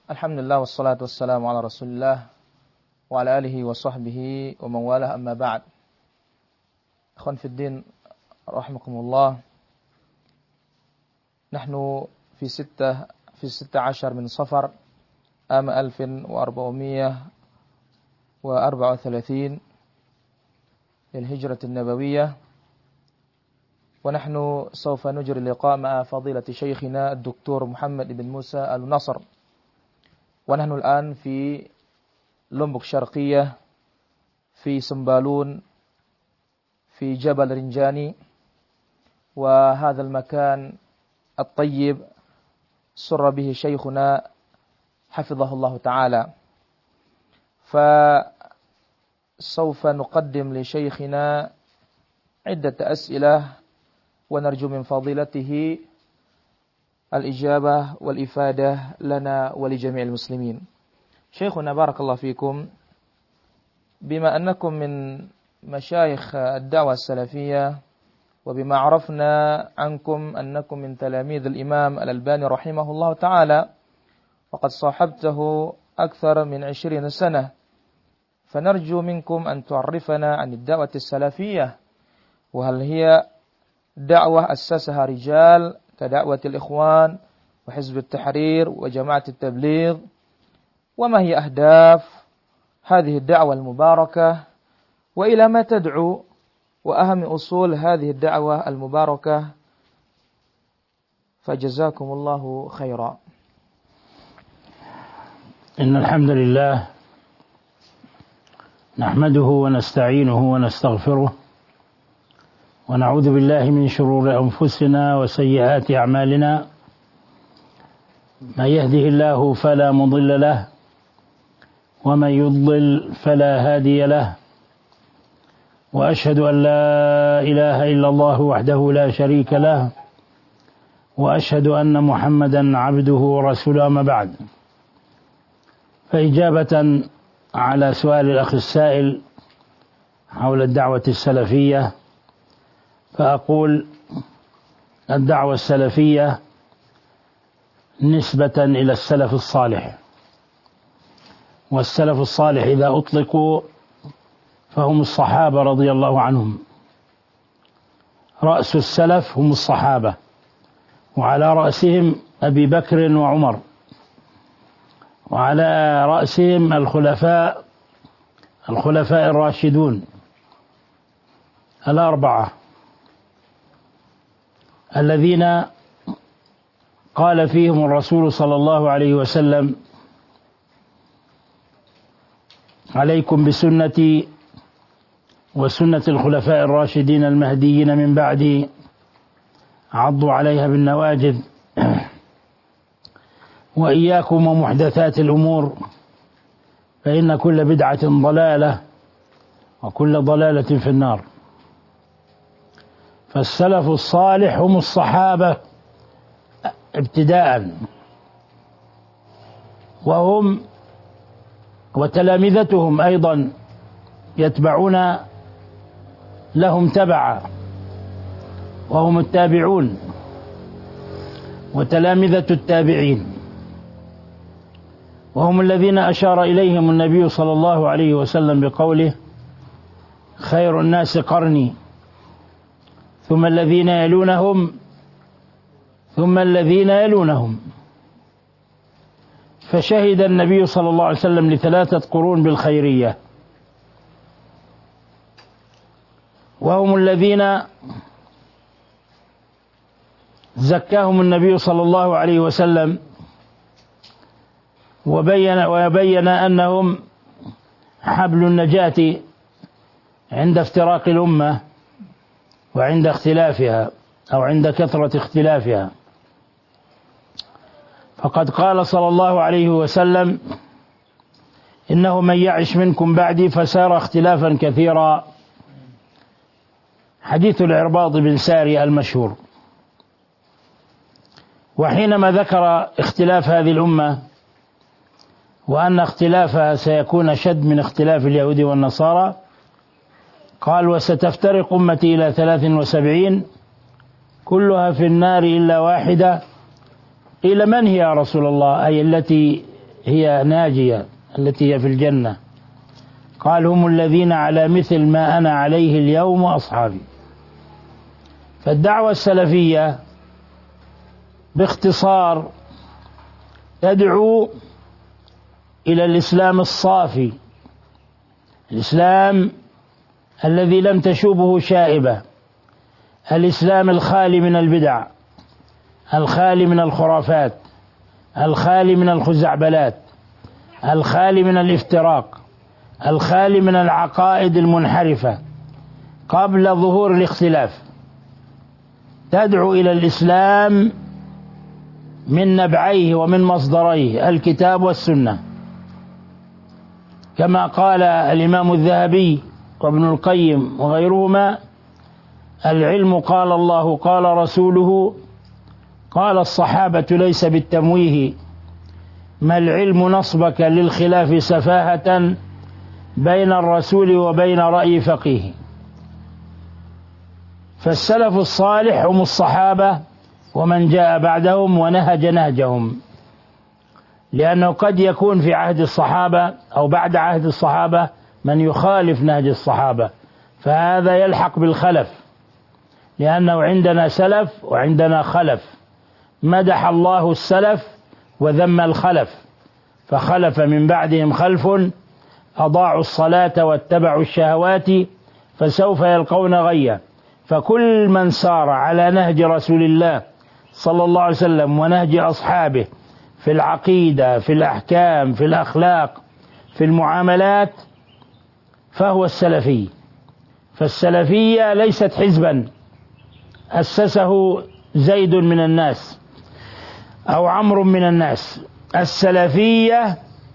Alhamdulillah wassalatu wassalamu ala Rasulillah wa ala alihi wa sahbihi wa man walah amma ba'd. Ikhwan fi din rahimakumullah. Nahnu fi 16 min Safar عام 1434 للهجرة النبوية. ونحن سوف نجري اللقاء مع فضيلة شيخنا الدكتور محمد بن موسى النصر. ونحن الآن في لومبوك شرقية في سمبالون في جبل رنجاني، وهذا المكان الطيب سر به شيخنا حفظه الله تعالى. فسوف نقدم لشيخنا عدة أسئلة ونرجو من فضيلته الإجابة والإفادة لنا ولجميع المسلمين. شيخنا بارك الله فيكم، بما أنكم من مشايخ الدعوة السلفية وبما عرفنا عنكم أنكم من تلاميذ الإمام الألباني رحمه الله تعالى، وقد صاحبته أكثر من 20 سنة، فنرجو منكم أن تعرفنا عن الدعوة السلفية، وهل هي دعوة أسسها رجال كدعوة الإخوان وحزب التحرير وجماعة التبليغ، وما هي أهداف هذه الدعوة المباركة، وإلى ما تدعو، وأهم أصول هذه الدعوة المباركة، فجزاكم الله خيرا. إن الحمد لله نحمده ونستعينه ونستغفره، ونعوذ بالله من شرور أنفسنا وسيئات أعمالنا. من يهده الله فلا مضل له، ومن يضلل فلا هادي له، وأشهد أن لا إله إلا الله وحده لا شريك له، وأشهد أن محمدا عبده ورسوله. أما بعد، فإجابة على سؤال الأخ السائل حول الدعوة السلفية، فأقول الدعوة السلفية نسبة إلى السلف الصالح، والسلف الصالح إذا أطلقوا فهم الصحابة رضي الله عنهم. رأس السلف هم الصحابة، وعلى رأسهم أبي بكر وعمر، وعلى رأسهم الخلفاء الراشدون الأربعة الذين قال فيهم الرسول صلى الله عليه وسلم: عليكم بسنتي وسنة الخلفاء الراشدين المهديين من بعدي، عضوا عليها بالنواجذ، وإياكم ومحدثات الأمور، فإن كل بدعة ضلالة وكل ضلالة في النار. فالسلف الصالح هم الصحابة ابتداء، وهم وتلامذتهم أيضا يتبعون لهم تبعا، وهم التابعون وتلامذة التابعين، وهم الذين أشار إليهم النبي صلى الله عليه وسلم بقوله: خير الناس قرني، ثم الذين يلونهم، ثم الذين يلونهم. فشهد النبي صلى الله عليه وسلم ل3 قرون بالخيرية، وهم الذين زكاهم النبي صلى الله عليه وسلم، وبين أنهم حبل النجاة عند افتراق الأمة وعند اختلافها أو عند كثرة اختلافها. فقد قال صلى الله عليه وسلم: إنه من يعش منكم بعدي فسار اختلافا كثيرا. حديث العرباض بن ساري المشهور. وحينما ذكر اختلاف هذه الأمة وأن اختلافها سيكون أشد من اختلاف اليهود والنصارى، قال: وستفترق أمتي إلى 73 كلها في النار إلا واحدة. قيل: من هي يا رسول الله؟ أي التي هي ناجية التي هي في الجنة. قال هم الذين على مثل ما أنا عليه اليوم وأصحابي. فالدعوة السلفية باختصار تدعو إلى الإسلام الصافي، الإسلام الذي لم تشوبه شائبة، الإسلام الخالي من البدع، الخالي من الخرافات، الخالي من الخزعبلات، الخالي من الافتراق، الخالي من العقائد المنحرفة قبل ظهور الاختلاف. تدعو إلى الإسلام من نبعيه ومن مصدريه الكتاب والسنة، كما قال الإمام الذهبي وابن القيم وغيرهما: العلم قال الله قال رسوله قال الصحابة ليس بالتمويه، ما العلم نصبك للخلاف سفاهة بين الرسول وبين رأي فقيه. فالسلف الصالح هم الصحابة ومن جاء بعدهم ونهج نهجهم، لأنه قد يكون في عهد الصحابة أو بعد عهد الصحابة من يخالف نهج الصحابة، فهذا يلحق بالخلف، لأنه عندنا سلف وعندنا خلف. مدح الله السلف وذم الخلف، فخلف من بعدهم خلف أضاعوا الصلاة واتبعوا الشهوات فسوف يلقون غيا. فكل من سار على نهج رسول الله صلى الله عليه وسلم ونهج أصحابه في العقيدة، في الأحكام، في الأخلاق، في المعاملات، فهو السلفي. فالسلفية ليست حزبا أسسه زيد من الناس أو عمرو من الناس. السلفية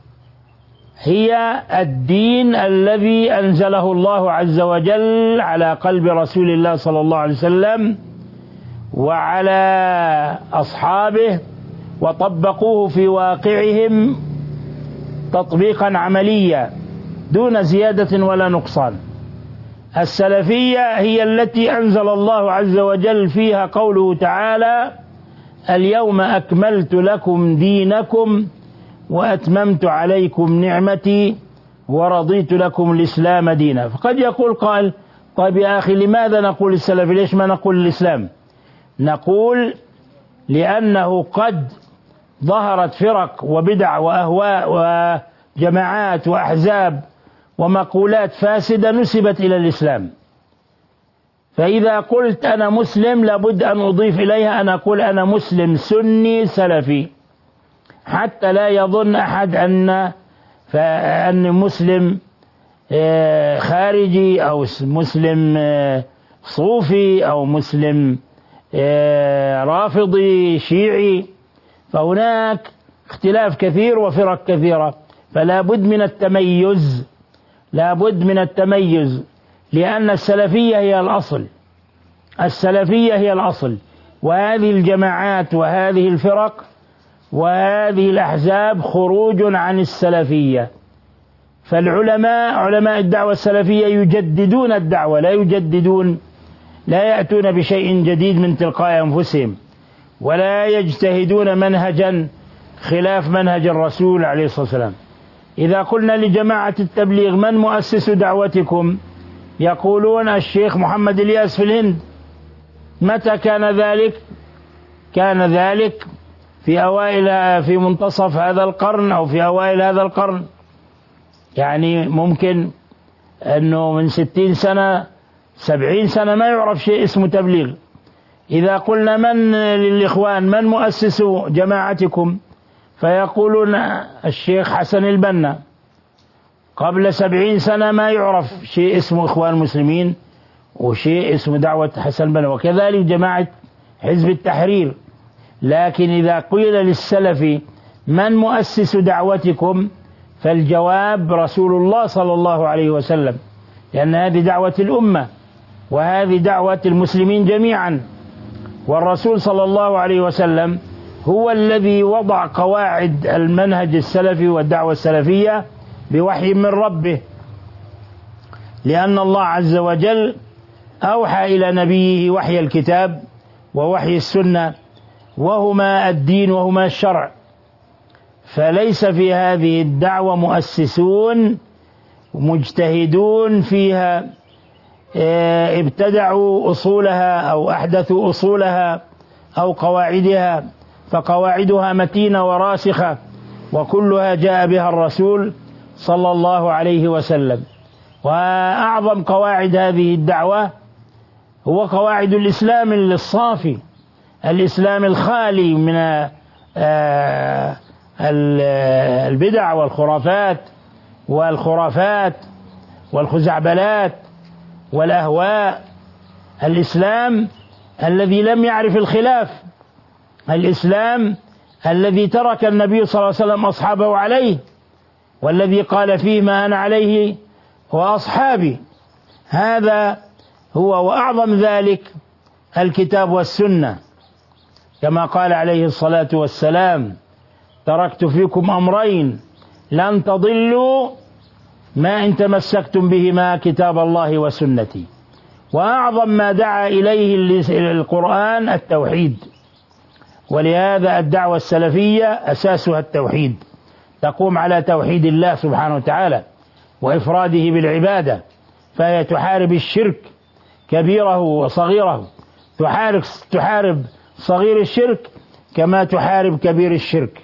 هي الدين الذي أنزله الله عز وجل على قلب رسول الله صلى الله عليه وسلم وعلى أصحابه، وطبقوه في واقعهم تطبيقا عمليا دون زيادة ولا نقصان. السلفية هي التي أنزل الله عز وجل فيها قوله تعالى: اليوم أكملت لكم دينكم وأتممت عليكم نعمتي ورضيت لكم الإسلام دينا. فقد يقول قائل: طيب يا أخي لماذا نقول السلفي؟ ليش ما نقول الإسلام؟ نقول لأنه قد ظهرت فرق وبدع وأهواء وجماعات وأحزاب ومقولات فاسدة نسبت إلى الإسلام، فإذا قلت أنا مسلم لابد أن أضيف إليها أن أقول أنا مسلم سني سلفي، حتى لا يظن أحد أن مسلم خارجي أو مسلم صوفي أو مسلم رافضي شيعي. فهناك اختلاف كثير وفرق كثيرة، فلا بد من التميز، لا بد من التميز، لأن السلفية هي الأصل، السلفية هي الأصل. وهذه الجماعات وهذه الفرق وهذه الأحزاب خروج عن السلفية. فالعلماء علماء الدعوة السلفية يجددون الدعوة، لا يأتون بشيء جديد من تلقاء أنفسهم، ولا يجتهدون منهجا خلاف منهج الرسول عليه الصلاة والسلام. إذا قلنا لجماعة التبليغ من مؤسس دعوتكم؟ يقولون الشيخ محمد الياس في الهند. متى كان ذلك؟ كان ذلك في منتصف هذا القرن أو في أوائل هذا القرن، يعني ممكن أنه من 60 سنة 70 سنة ما يعرف شيء اسمه تبليغ. إذا قلنا من للإخوان من مؤسس جماعتكم؟ فيقولون الشيخ حسن البنا. قبل 70 سنة ما يعرف شيء اسمه إخوان المسلمين وشيء اسمه دعوة حسن البنا، وكذلك جماعة حزب التحرير. لكن إذا قيل للسلف من مؤسس دعوتكم؟ فالجواب رسول الله صلى الله عليه وسلم، لأن هذه دعوة الأمة وهذه دعوة المسلمين جميعا، والرسول صلى الله عليه وسلم هو الذي وضع قواعد المنهج السلفي والدعوة السلفية بوحي من ربه، لأن الله عز وجل أوحى إلى نبيه وحي الكتاب ووحي السنة، وهما الدين وهما الشرع. فليس في هذه الدعوة مؤسسون مجتهدون فيها ابتدعوا أصولها أو أحدثوا أصولها أو قواعدها، فقواعدها متينة وراسخة وكلها جاء بها الرسول صلى الله عليه وسلم. وأعظم قواعد هذه الدعوة هو قواعد الإسلام الصافي، الإسلام الخالي من البدع والخرافات والخزعبلات والأهواء، الإسلام الذي لم يعرف الخلاف، الإسلام الذي ترك النبي صلى الله عليه وسلم أصحابه عليه، والذي قال فيه ما أنا عليه وأصحابي. هذا هو، وأعظم ذلك الكتاب والسنة، كما قال عليه الصلاة والسلام: تركت فيكم أمرين لن تضلوا ما إن تمسكتم بهما كتاب الله وسنتي. وأعظم ما دعا إليه القرآن التوحيد، ولهذا الدعوة السلفية أساسها التوحيد، تقوم على توحيد الله سبحانه وتعالى وإفراده بالعبادة، فهي تحارب الشرك كبيره وصغيره، تحارب صغير الشرك كما تحارب كبير الشرك.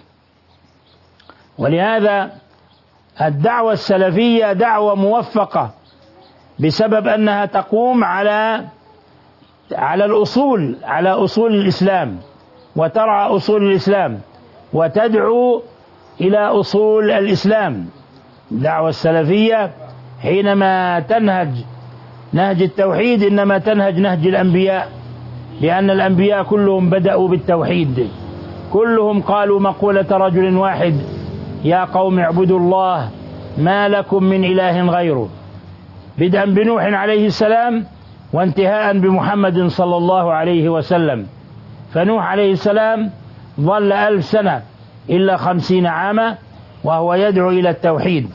ولهذا الدعوة السلفية دعوة موفقة بسبب أنها تقوم على الأصول، على أصول الإسلام، وترعى أصول الإسلام وتدعو إلى أصول الإسلام. الدعوة السلفية حينما تنهج نهج التوحيد إنما تنهج نهج الأنبياء، لأن الأنبياء كلهم بدأوا بالتوحيد، كلهم قالوا مقولة رجل واحد: يا قوم اعبدوا الله ما لكم من إله غيره، بدءا بنوح عليه السلام وانتهاء بمحمد صلى الله عليه وسلم. فنوح عليه السلام ظل 1000 سنة إلا 50 عاما وهو يدعو إلى التوحيد،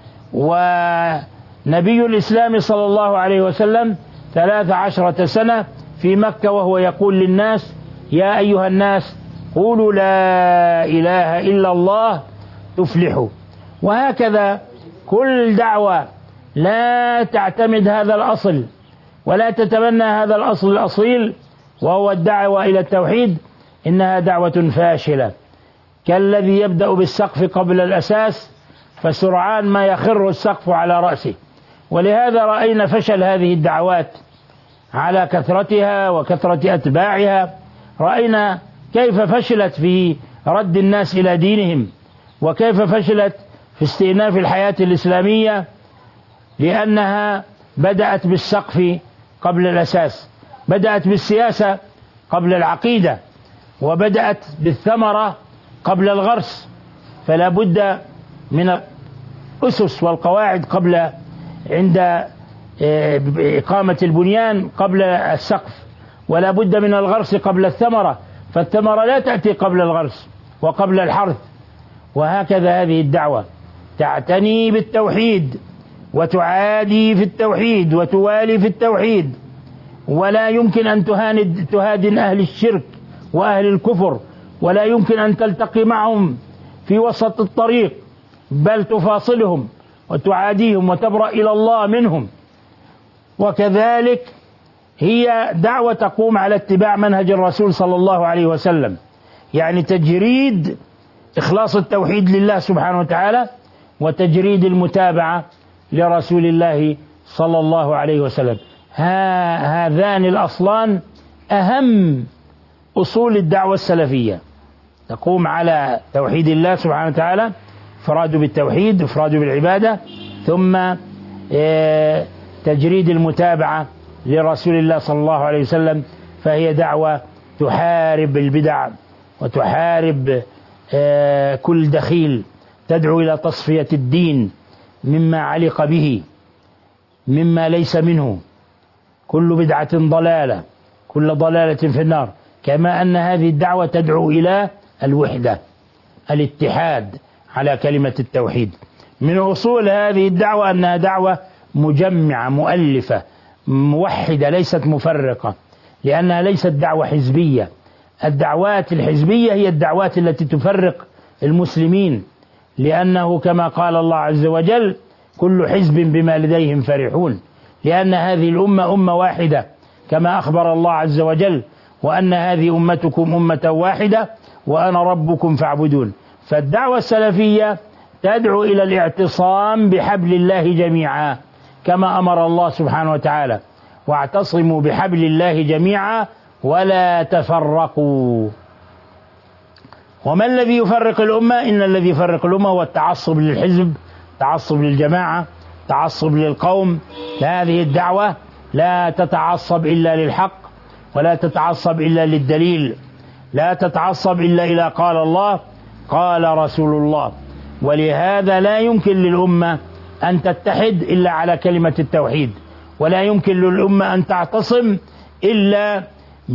ونبي الإسلام صلى الله عليه وسلم 13 سنة في مكة وهو يقول للناس: يا أيها الناس قولوا لا إله إلا الله تفلحوا. وهكذا كل دعوة لا تعتمد هذا الأصل ولا تتبنى هذا الأصل الأصيل وهو الدعوة إلى التوحيد إنها دعوة فاشلة، كالذي يبدأ بالسقف قبل الأساس فسرعان ما يخر السقف على رأسه. ولهذا رأينا فشل هذه الدعوات على كثرتها وكثرة أتباعها، رأينا كيف فشلت في رد الناس إلى دينهم، وكيف فشلت في استئناف الحياة الإسلامية، لأنها بدأت بالسقف قبل الأساس، بدأت بالسياسة قبل العقيدة، وبدأت بالثمرة قبل الغرس. فلا بد من الأسس والقواعد عند إقامة البنيان قبل السقف، ولا بد من الغرس قبل الثمرة، فالثمرة لا تأتي قبل الغرس وقبل الحرث. وهكذا هذه الدعوة تعتني بالتوحيد وتعادي في التوحيد وتوالي في التوحيد، ولا يمكن أن تهادن أهل الشرك وأهل الكفر، ولا يمكن أن تلتقي معهم في وسط الطريق، بل تفاصلهم وتعاديهم وتبرأ إلى الله منهم. وكذلك هي دعوة تقوم على اتباع منهج الرسول صلى الله عليه وسلم، يعني تجريد إخلاص التوحيد لله سبحانه وتعالى وتجريد المتابعة لرسول الله صلى الله عليه وسلم. هذان الأصلان أهم أصول الدعوة السلفية، تقوم على توحيد الله سبحانه وتعالى، إفراده بالتوحيد، إفراده بالعبادة، ثم تجريد المتابعة لرسول الله صلى الله عليه وسلم. فهي دعوة تحارب البدع وتحارب كل دخيل، تدعو إلى تصفية الدين مما علق به مما ليس منه، كل بدعة ضلالة، كل ضلالة في النار. كما أن هذه الدعوة تدعو إلى الوحدة، الاتحاد على كلمة التوحيد. من أصول هذه الدعوة أنها دعوة مجمعة مؤلفة موحدة ليست مفرقة، لأنها ليست دعوة حزبية. الدعوات الحزبية هي الدعوات التي تفرق المسلمين، لأنه كما قال الله عز وجل كل حزب بما لديهم فرحون، لأن هذه الأمة أمة واحدة كما أخبر الله عز وجل وأن هذه أمتكم أمة واحدة وأنا ربكم فاعبدون. فالدعوة السلفية تدعو إلى الاعتصام بحبل الله جميعا كما أمر الله سبحانه وتعالى: واعتصموا بحبل الله جميعا ولا تفرقوا. وما الذي يفرق الأمة؟ إن الذي يفرق الأمة هو التعصب للحزب، تعصب للجماعة، تعصب للقوم. هذه الدعوة لا تتعصب إلا للحق، ولا تتعصب إلا للدليل، لا تتعصب إلا إلى قال الله قال رسول الله. ولهذا لا يمكن للأمة أن تتحد إلا على كلمة التوحيد، ولا يمكن للأمة أن تعتصم إلا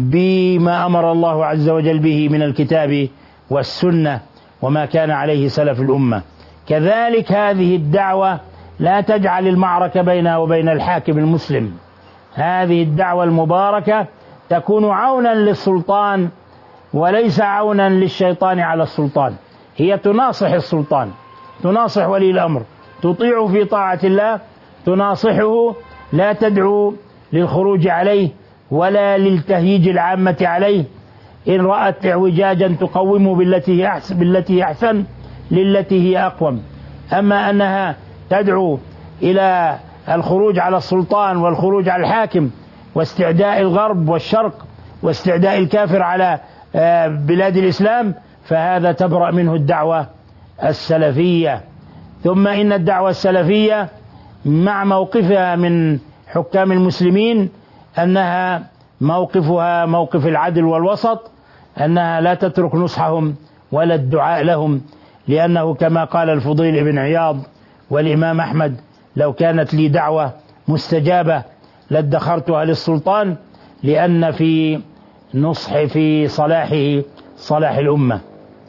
بما أمر الله عز وجل به من الكتاب والسنة وما كان عليه سلف الأمة. كذلك هذه الدعوة لا تجعل المعركة بينها وبين الحاكم المسلم. هذه الدعوة المباركة تكون عونا للسلطان وليس عونا للشيطان على السلطان. هي تناصح السلطان، تناصح ولي الأمر، تطيع في طاعة الله، تناصحه، لا تدعو للخروج عليه ولا للتهييج العامة عليه. إن رأت اعوجاجا تقومه بالتي أحسن للتي هي أقوم. أما أنها تدعو إلى الخروج على السلطان والخروج على الحاكم واستعداء الغرب والشرق واستعداء الكافر على بلاد الإسلام، فهذا تبرأ منه الدعوة السلفية. ثم إن الدعوة السلفية مع موقفها من حكام المسلمين أنها موقفها موقف العدل والوسط، أنها لا تترك نصحهم ولا الدعاء لهم، لأنه كما قال الفضيل بن عياض والإمام أحمد: لو كانت لي دعوة مستجابة لادخرتها للسلطان، لأن في نصح في صلاحه صلاح الأمة.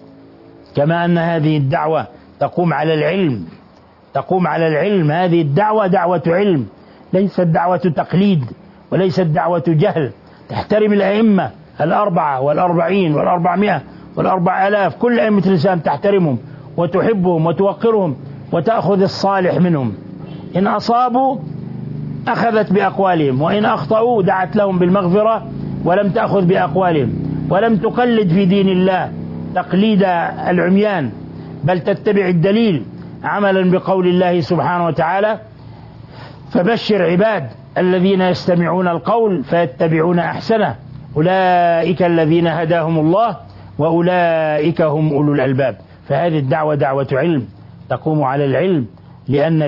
كما أن هذه الدعوة تقوم على العلم، تقوم على العلم. هذه الدعوة دعوة علم، ليست دعوة تقليد وليست دعوة جهل. تحترم الأئمة 44 و40 و4000، كل أئمة الإسلام تحترمهم وتحبهم وتوقرهم وتأخذ الصالح منهم. إن أصابوا أخذت بأقوالهم، وإن أخطأوا دعت لهم بالمغفرة ولم تأخذ بأقوالهم، ولم تقلد في دين الله تقليد العميان، بل تتبع الدليل عملا بقول الله سبحانه وتعالى: فبشر عباد الذين يستمعون القول فيتبعون أحسنه أولئك الذين هداهم الله وأولئك هم أولو الألباب. فهذه الدعوة دعوة علم، تقوم على العلم، لأن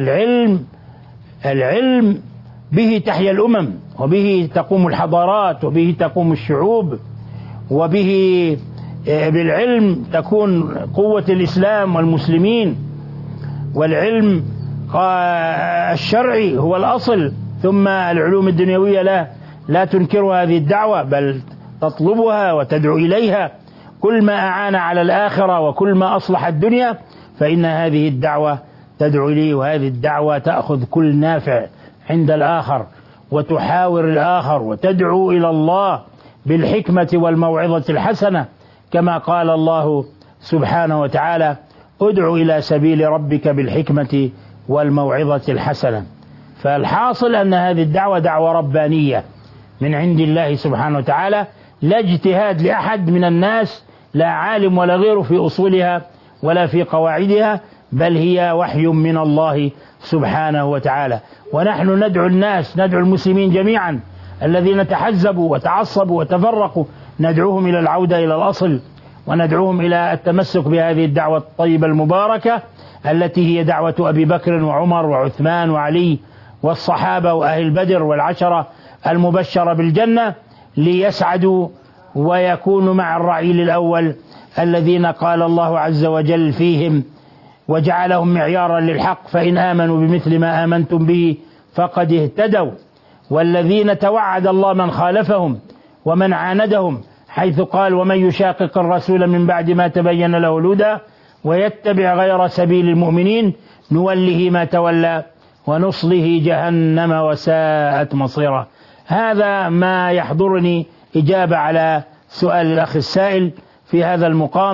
العلم به تحيا الأمم، وبه تقوم الحضارات، وبه تقوم الشعوب، وبه بالعلم تكون قوة الإسلام والمسلمين. والعلم الشرعي هو الأصل، ثم العلوم الدنيوية لا تنكر هذه الدعوة، بل تطلبها وتدعو إليها. كل ما أعان على الآخرة وكل ما أصلح الدنيا فإن هذه الدعوة تدعو إليه. وهذه الدعوة تأخذ كل نافع عند الآخر وتحاور الآخر وتدعو إلى الله بالحكمة والموعظة الحسنة، كما قال الله سبحانه وتعالى: ادع إلى سبيل ربك بالحكمة والموعظة الحسنة. فالحاصل أن هذه الدعوة دعوة ربانية من عند الله سبحانه وتعالى، لا اجتهاد لأحد من الناس، لا عالم ولا غيره في أصولها ولا في قواعدها، بل هي وحي من الله سبحانه وتعالى. ونحن ندعو الناس، ندعو المسلمين جميعا الذين تحزبوا وتعصبوا وتفرقوا، ندعوهم إلى العودة إلى الأصل، وندعوهم إلى التمسك بهذه الدعوة الطيبة المباركة التي هي دعوة أبي بكر وعمر وعثمان وعلي والصحابة وأهل بدر والعشرة المبشرة بالجنة، ليسعدوا ويكونوا مع الرعيل الأول الذين قال الله عز وجل فيهم: وجعلهم معيارا للحق فإن آمنوا بمثل ما آمنتم به فقد اهتدوا. والذين توعد الله من خالفهم ومن عاندهم، حيث قال: ومن يشاقق الرسول من بعد ما تبين له الهدى ويتبع غير سبيل المؤمنين نوله ما تولى ونصله جهنم وساءت مصيرا. هذا ما يحضرني إجابة على سؤال الأخ السائل في هذا المقام.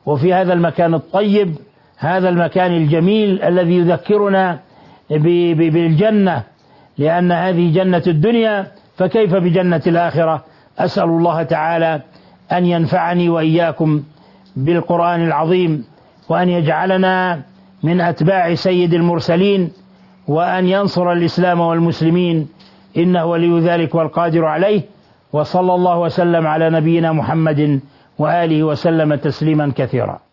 وفي هذا المكان الطيب، هذا المكان الجميل الذي يذكرنا بالجنة، لأن هذه جنة الدنيا، فكيف بجنة الآخرة؟ أسأل الله تعالى أن ينفعني وإياكم بالقرآن العظيم، وأن يجعلنا من أتباع سيد المرسلين، وأن ينصر الإسلام والمسلمين، إنه ولي ذلك والقادر عليه. وصلى الله وسلم على نبينا محمد وآله وسلم تسليما كثيرا.